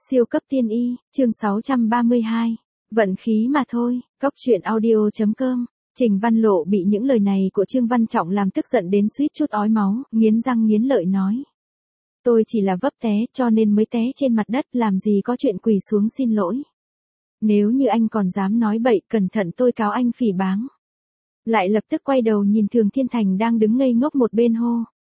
Siêu cấp tiên y, chương 632. Vận khí mà thôi, Cóc truyện audio.com. Trình Văn Lộ bị những lời này của Trương Văn Trọng làm tức giận đến suýt chút ói máu, nghiến răng nghiến lợi nói. Tôi chỉ là vấp té cho nên mới té trên mặt đất, làm gì có chuyện quỳ xuống xin lỗi. Nếu như anh còn dám nói bậy, cẩn thận tôi cáo anh phỉ báng. Lại lập tức quay đầu nhìn Thường Thiên Thành đang đứng ngây ngốc một bên hô.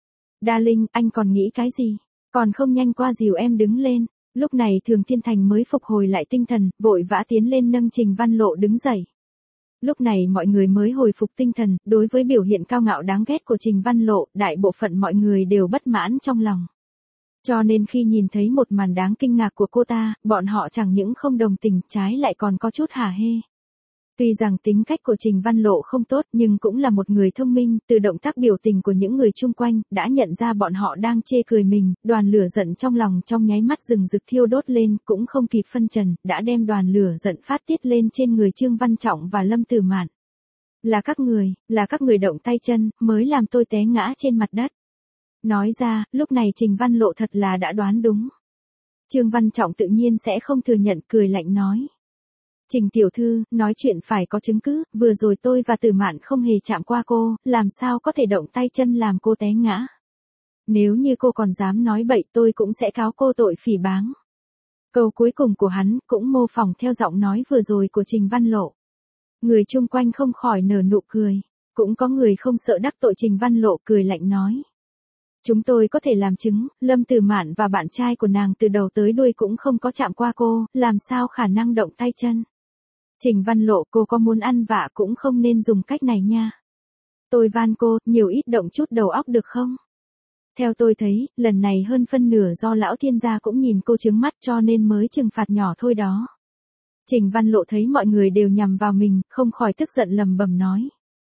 Đa Linh, anh còn nghĩ cái gì? Còn không nhanh qua dìu em đứng lên. Lúc này Thường Thiên Thành mới phục hồi lại tinh thần, vội vã tiến lên nâng Trình Văn Lộ đứng dậy. Lúc này mọi người mới hồi phục tinh thần, đối với biểu hiện cao ngạo đáng ghét của Trình Văn Lộ, đại bộ phận mọi người đều bất mãn trong lòng. Cho nên khi nhìn thấy một màn đáng kinh ngạc của cô ta, bọn họ chẳng những không đồng tình, trái lại còn có chút hả hê. Tuy rằng tính cách của Trình Văn Lộ không tốt nhưng cũng là một người thông minh, từ động tác biểu tình của những người chung quanh, đã nhận ra bọn họ đang chê cười mình, đoàn lửa giận trong lòng trong nháy mắt rừng rực thiêu đốt lên, cũng không kịp phân trần, đã đem đoàn lửa giận phát tiết lên trên người Trương Văn Trọng và Lâm Tử Mạn. Là các người động tay chân, mới làm tôi té ngã trên mặt đất. Nói ra, lúc này Trình Văn Lộ thật là đã đoán đúng. Trương Văn Trọng tự nhiên sẽ không thừa nhận, cười lạnh nói. Trình tiểu thư, nói chuyện phải có chứng cứ, vừa rồi tôi và Tử Mạn không hề chạm qua cô, làm sao có thể động tay chân làm cô té ngã. Nếu như cô còn dám nói bậy tôi cũng sẽ cáo cô tội phỉ báng. Câu cuối cùng của hắn cũng mô phỏng theo giọng nói vừa rồi của Trình Văn Lộ. Người chung quanh không khỏi nở nụ cười, cũng có người không sợ đắc tội Trình Văn Lộ, cười lạnh nói. Chúng tôi có thể làm chứng, Lâm Tử Mạn và bạn trai của nàng từ đầu tới đuôi cũng không có chạm qua cô, làm sao khả năng động tay chân. Trình Văn Lộ, cô có muốn ăn vạ cũng không nên dùng cách này nha. Tôi van cô, nhiều ít động chút đầu óc được không? Theo tôi thấy, lần này hơn phân nửa do lão thiên gia cũng nhìn cô trướng mắt cho nên mới trừng phạt nhỏ thôi đó. Trình Văn Lộ thấy mọi người đều nhằm vào mình, không khỏi tức giận lầm bầm nói.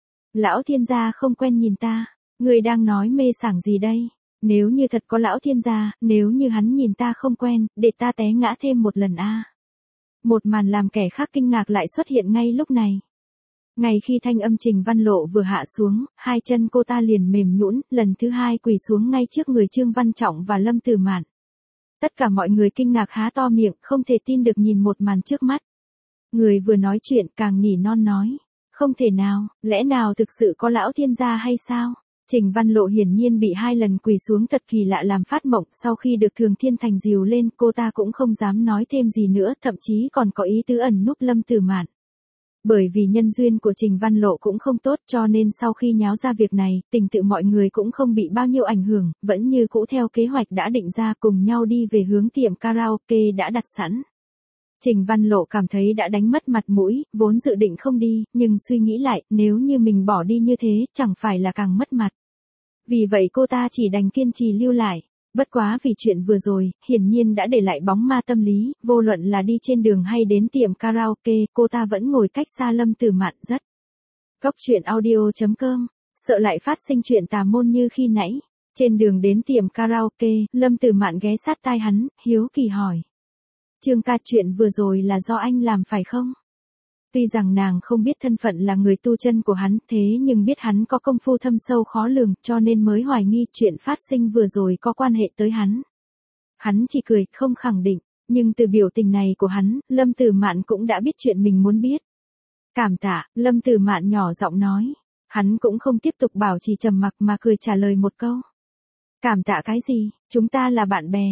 Lão thiên gia không quen nhìn ta, người đang nói mê sảng gì đây? Nếu như thật có lão thiên gia, nếu như hắn nhìn ta không quen, để ta té ngã thêm một lần a. Một màn làm kẻ khác kinh ngạc lại xuất hiện ngay lúc này. Ngay khi thanh âm Trình Văn Lộ vừa hạ xuống, hai chân cô ta liền mềm nhũn, lần thứ hai quỳ xuống ngay trước người Trương Văn Trọng và Lâm Tử Mạn. Tất cả mọi người kinh ngạc há to miệng, không thể tin được nhìn một màn trước mắt. Người vừa nói chuyện càng nỉ non nói. Không thể nào, lẽ nào thực sự có lão thiên gia hay sao? Trình Văn Lộ hiển nhiên bị hai lần quỳ xuống thật kỳ lạ làm phát mộng, sau khi được Thường Thiên Thành dìu lên, cô ta cũng không dám nói thêm gì nữa, thậm chí còn có ý tứ ẩn núp Lâm Tử Mạn. Bởi vì nhân duyên của Trình Văn Lộ cũng không tốt cho nên sau khi nháo ra việc này, tình tự mọi người cũng không bị bao nhiêu ảnh hưởng, vẫn như cũ theo kế hoạch đã định ra cùng nhau đi về hướng tiệm karaoke đã đặt sẵn. Trình Văn Lộ cảm thấy đã đánh mất mặt mũi, vốn dự định không đi, nhưng suy nghĩ lại, nếu như mình bỏ đi như thế, chẳng phải là càng mất mặt. Vì vậy cô ta chỉ đành kiên trì lưu lại. Bất quá vì chuyện vừa rồi, hiển nhiên đã để lại bóng ma tâm lý, vô luận là đi trên đường hay đến tiệm karaoke, cô ta vẫn ngồi cách xa Lâm Tử Mạn rất. Cóc truyện audio.com, sợ lại phát sinh chuyện tà môn như khi nãy. Trên đường đến tiệm karaoke, Lâm Tử Mạn ghé sát tai hắn, hiếu kỳ hỏi. Trương ca, chuyện vừa rồi là do anh làm phải không? Tuy rằng nàng không biết thân phận là người tu chân của hắn, thế nhưng biết hắn có công phu thâm sâu khó lường, cho nên mới hoài nghi chuyện phát sinh vừa rồi có quan hệ tới hắn. Hắn chỉ cười, không khẳng định, nhưng từ biểu tình này của hắn, Lâm Tử Mạn cũng đã biết chuyện mình muốn biết. Cảm tạ, Lâm Tử Mạn nhỏ giọng nói. Hắn cũng không tiếp tục bảo trì trầm mặc mà cười trả lời một câu. Cảm tạ cái gì, chúng ta là bạn bè.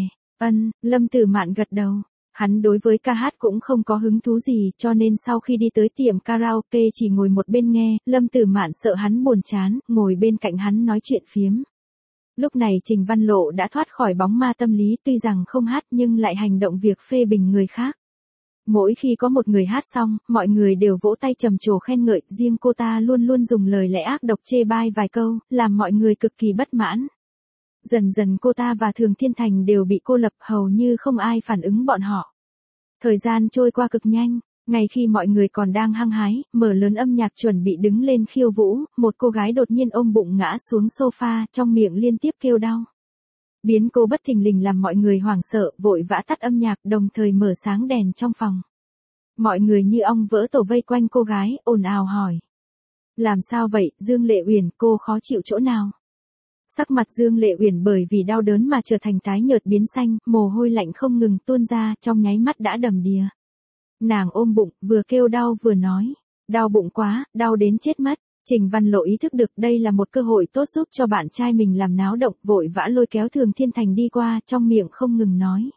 Lâm Tử Mạn gật đầu. Hắn đối với ca hát cũng không có hứng thú gì cho nên sau khi đi tới tiệm karaoke chỉ ngồi một bên nghe, Lâm Tử Mạn sợ hắn buồn chán, ngồi bên cạnh hắn nói chuyện phiếm. Lúc này Trình Văn Lộ đã thoát khỏi bóng ma tâm lý, tuy rằng không hát nhưng lại hành động việc phê bình người khác. Mỗi khi có một người hát xong, mọi người đều vỗ tay trầm trồ khen ngợi, riêng cô ta luôn luôn dùng lời lẽ ác độc chê bai vài câu, làm mọi người cực kỳ bất mãn. Dần dần cô ta và Thường Thiên Thành đều bị cô lập, hầu như không ai phản ứng bọn họ. Thời gian trôi qua cực nhanh, ngay khi mọi người còn đang hăng hái, mở lớn âm nhạc chuẩn bị đứng lên khiêu vũ, một cô gái đột nhiên ôm bụng ngã xuống sofa, trong miệng liên tiếp kêu đau. Biến cô bất thình lình làm mọi người hoảng sợ, vội vã tắt âm nhạc, đồng thời mở sáng đèn trong phòng. Mọi người như ong vỡ tổ vây quanh cô gái, ồn ào hỏi. Làm sao vậy, Dương Lệ Uyển, cô khó chịu chỗ nào? Sắc mặt Dương Lệ Uyển bởi vì đau đớn mà trở thành tái nhợt biến xanh, mồ hôi lạnh không ngừng tuôn ra, trong nháy mắt đã đầm đìa. Nàng ôm bụng, vừa kêu đau vừa nói, đau bụng quá, đau đến chết mất. Trình Văn Lộ ý thức được đây là một cơ hội tốt giúp cho bạn trai mình làm náo động, vội vã lôi kéo Thường Thiên Thành đi qua, trong miệng không ngừng nói.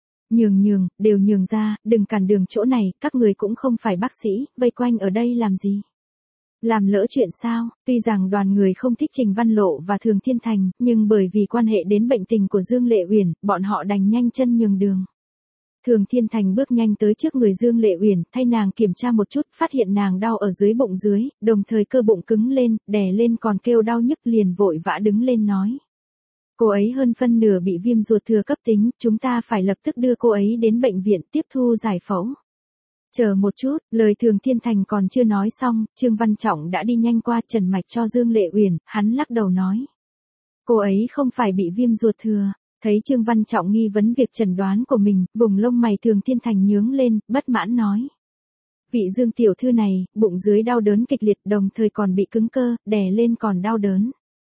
Nhường, đều nhường ra, đừng cản đường chỗ này, các người cũng không phải bác sĩ, vây quanh ở đây làm gì. Làm lỡ chuyện sao, tuy rằng đoàn người không thích Trình Văn Lộ và Thường Thiên Thành, nhưng bởi vì quan hệ đến bệnh tình của Dương Lệ Uyển, bọn họ đành nhanh chân nhường đường. Thường Thiên Thành bước nhanh tới trước người Dương Lệ Uyển, thay nàng kiểm tra một chút, phát hiện nàng đau ở dưới bụng dưới, đồng thời cơ bụng cứng lên, đè lên còn kêu đau nhức liền vội vã đứng lên nói. Cô ấy hơn phân nửa bị viêm ruột thừa cấp tính, chúng ta phải lập tức đưa cô ấy đến bệnh viện tiếp thu giải phẫu. Chờ một chút, lời Thường Thiên Thành còn chưa nói xong, Trương Văn Trọng đã đi nhanh qua trần mạch cho Dương Lệ Uyển, hắn lắc đầu nói. Cô ấy không phải bị viêm ruột thừa. Thấy Trương Văn Trọng nghi vấn việc chẩn đoán của mình, vùng lông mày Thường Thiên Thành nhướng lên, bất mãn nói. Vị Dương tiểu thư này, bụng dưới đau đớn kịch liệt đồng thời còn bị cứng cơ, đè lên còn đau đớn.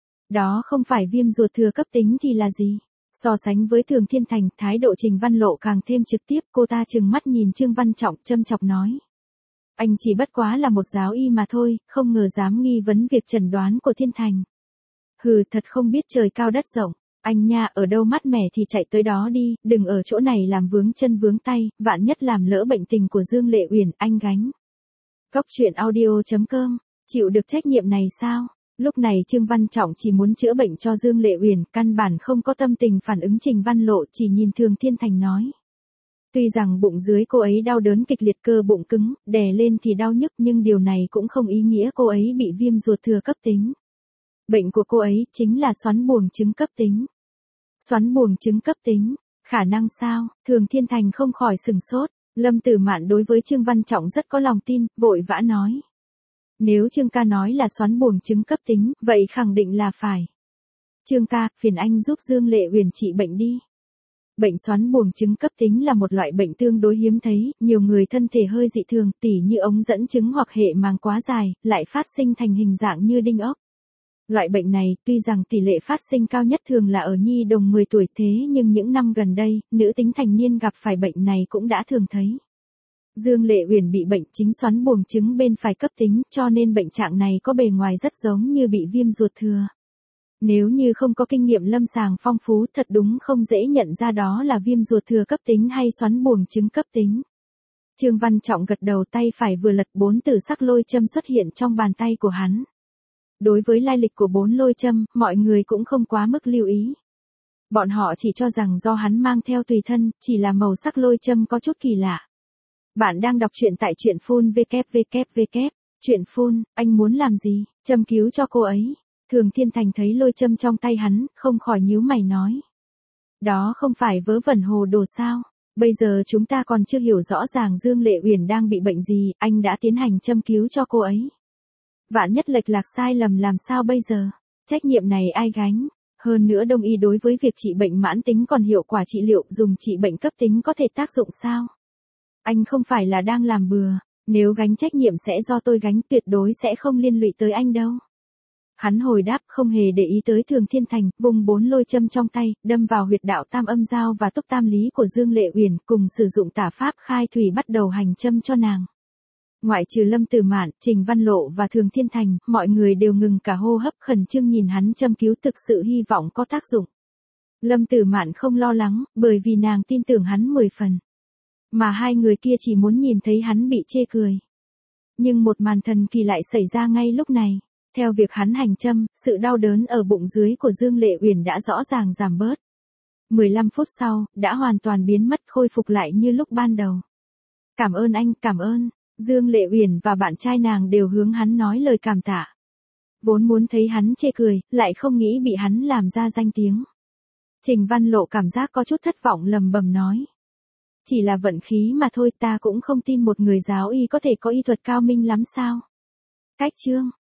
Đó không phải viêm ruột thừa cấp tính thì là gì? So sánh với Thường Thiên Thành, thái độ Trình Văn Lộ càng thêm trực tiếp, cô ta trừng mắt nhìn Trương Văn Trọng châm chọc nói. Anh chỉ bất quá là một giáo y mà thôi, không ngờ dám nghi vấn việc chẩn đoán của Thiên Thành. Hừ, thật không biết trời cao đất rộng. Anh nha, ở đâu mát mẻ thì chạy tới đó đi, đừng ở chỗ này làm vướng chân vướng tay, vạn nhất làm lỡ bệnh tình của Dương Lệ Uyển, anh gánh. Góc truyện audio.com, chịu được trách nhiệm này sao? Lúc này Trương Văn Trọng chỉ muốn chữa bệnh cho Dương Lệ Uyển, căn bản không có tâm tình phản ứng Trình Văn Lộ, chỉ nhìn Thường Thiên Thành nói. Tuy rằng bụng dưới cô ấy đau đớn kịch liệt, cơ bụng cứng, đè lên thì đau nhức, nhưng điều này cũng không ý nghĩa cô ấy bị viêm ruột thừa cấp tính. Bệnh của cô ấy chính là xoắn buồng trứng cấp tính. Xoắn buồng trứng cấp tính, khả năng sao? Thường Thiên Thành không khỏi sừng sốt. Lâm Tử Mạn đối với Trương Văn Trọng rất có lòng tin, vội vã nói. Nếu Trương ca nói là xoắn buồng trứng cấp tính, vậy khẳng định là phải. Trương ca, phiền anh giúp Dương Lệ Uyển trị bệnh đi. Bệnh xoắn buồng trứng cấp tính là một loại bệnh tương đối hiếm thấy, nhiều người thân thể hơi dị thường, tỉ như ống dẫn trứng hoặc hệ màng quá dài, lại phát sinh thành hình dạng như đinh ốc. Loại bệnh này, tuy rằng tỷ lệ phát sinh cao nhất thường là ở nhi đồng 10 tuổi thế nhưng những năm gần đây, nữ tính thành niên gặp phải bệnh này cũng đã thường thấy. Dương Lệ Uyển bị bệnh chính xoắn buồng trứng bên phải cấp tính, cho nên bệnh trạng này có bề ngoài rất giống như bị viêm ruột thừa. Nếu như không có kinh nghiệm lâm sàng phong phú, thật đúng không dễ nhận ra đó là viêm ruột thừa cấp tính hay xoắn buồng trứng cấp tính. Trương Văn Trọng gật đầu, tay phải vừa lật 4 tử sắc lôi châm xuất hiện trong bàn tay của hắn. Đối với lai lịch của 4 lôi châm, mọi người cũng không quá mức lưu ý. Bọn họ chỉ cho rằng do hắn mang theo tùy thân, chỉ là màu sắc lôi châm có chút kỳ lạ. Bạn đang đọc truyện tại truyện phun www. Truyện phun, anh muốn làm gì? Châm cứu cho cô ấy. Thường Thiên Thành thấy lôi châm trong tay hắn, không khỏi nhíu mày nói. Đó không phải vớ vẩn hồ đồ sao? Bây giờ chúng ta còn chưa hiểu rõ ràng Dương Lệ Uyển đang bị bệnh gì, anh đã tiến hành châm cứu cho cô ấy. Vạn nhất lệch lạc sai lầm làm sao bây giờ? Trách nhiệm này ai gánh? Hơn nữa Đông y đối với việc trị bệnh mãn tính còn hiệu quả trị liệu, dùng trị bệnh cấp tính có thể tác dụng sao? Anh không phải là đang làm bừa, nếu gánh trách nhiệm sẽ do tôi gánh, tuyệt đối sẽ không liên lụy tới anh đâu. Hắn hồi đáp, không hề để ý tới Thường Thiên Thành, vùng 4 lôi châm trong tay, đâm vào huyệt đạo tam âm giao và túc tam lý của Dương Lệ Uyển, cùng sử dụng tả pháp khai thủy bắt đầu hành châm cho nàng. Ngoại trừ Lâm Tử Mạn, Trình Văn Lộ và Thường Thiên Thành, mọi người đều ngừng cả hô hấp, khẩn trương nhìn hắn châm cứu, thực sự hy vọng có tác dụng. Lâm Tử Mạn không lo lắng, bởi vì nàng tin tưởng hắn 10 phần. Mà hai người kia chỉ muốn nhìn thấy hắn bị chê cười. Nhưng một màn thần kỳ lại xảy ra ngay lúc này. Theo việc hắn hành châm, sự đau đớn ở bụng dưới của Dương Lệ Uyển đã rõ ràng giảm bớt. 15 phút sau, đã hoàn toàn biến mất, khôi phục lại như lúc ban đầu. Cảm ơn anh, cảm ơn. Dương Lệ Uyển và bạn trai nàng đều hướng hắn nói lời cảm tạ. Vốn muốn thấy hắn chê cười, lại không nghĩ bị hắn làm ra danh tiếng. Trình Văn Lộ cảm giác có chút thất vọng, lầm bầm nói. Chỉ là vận khí mà thôi, ta cũng không tin một người giáo y có thể có y thuật cao minh lắm sao. Cách chương